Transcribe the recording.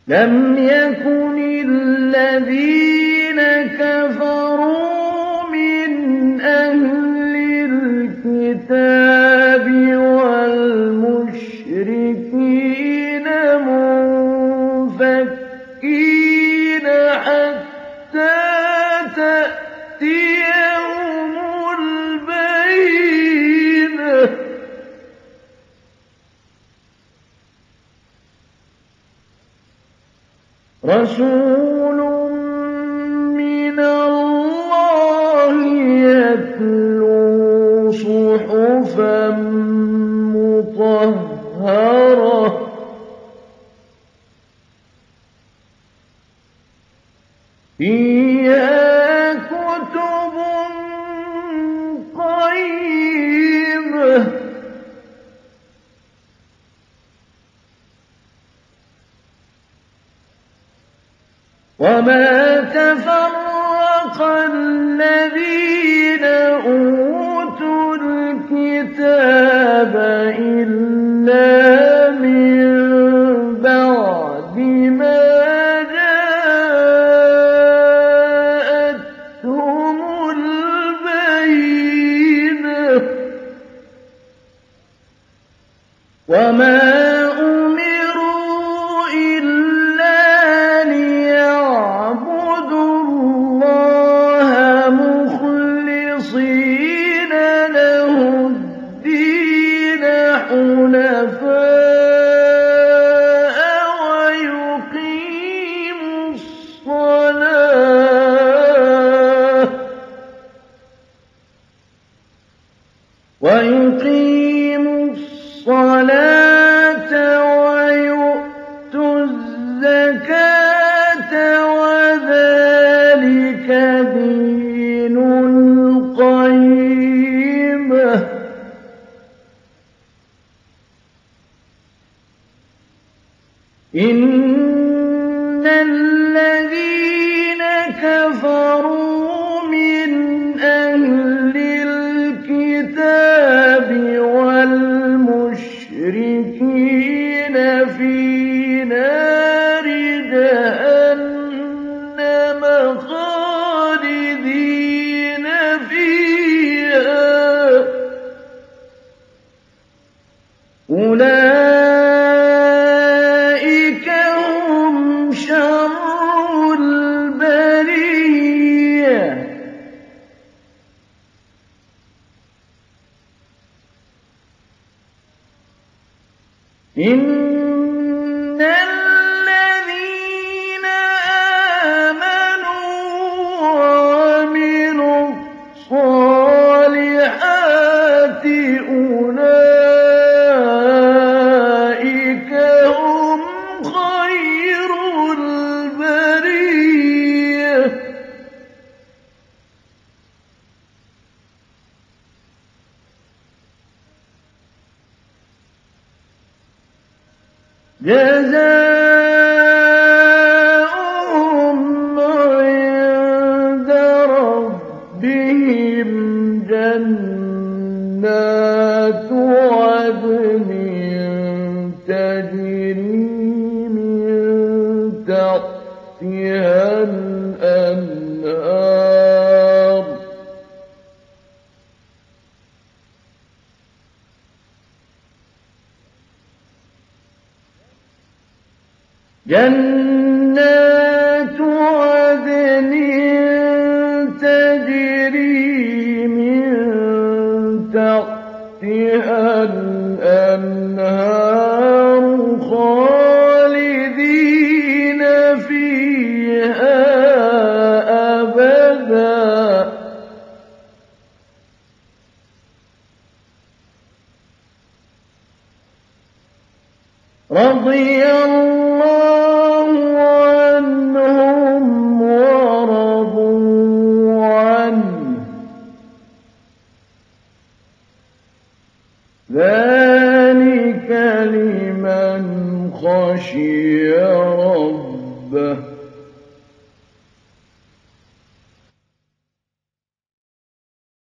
لم يكن الذين كفروا من أهل الكتاب والمشركين منفكين حتى تأتيهم البينة رسول من الله يتلو صحفا مطهرة فيها كتب قيمة وما تفرق الذين أوتوا الكتاب إلا من بعد ما جاءتهم البينة وما ويقيموا الصلاة ويؤتوا الزكاة وذلك دين القيمة إن الذين كفروا من أهل الكتاب والمشركين في نار جهنم خالدين فيها أولئك هم شر البرية إن الذين آمنوا وعملوا الصالحات أولئك هم خير البرية جزاؤهم عند ربهم جنات عدن تجري من تحتها الأنهار جنات عدن تجري من تحتها الأنهار خالدين فيها أبدا رضي الله عنهم ورضوا عنه ذلك لمن خشي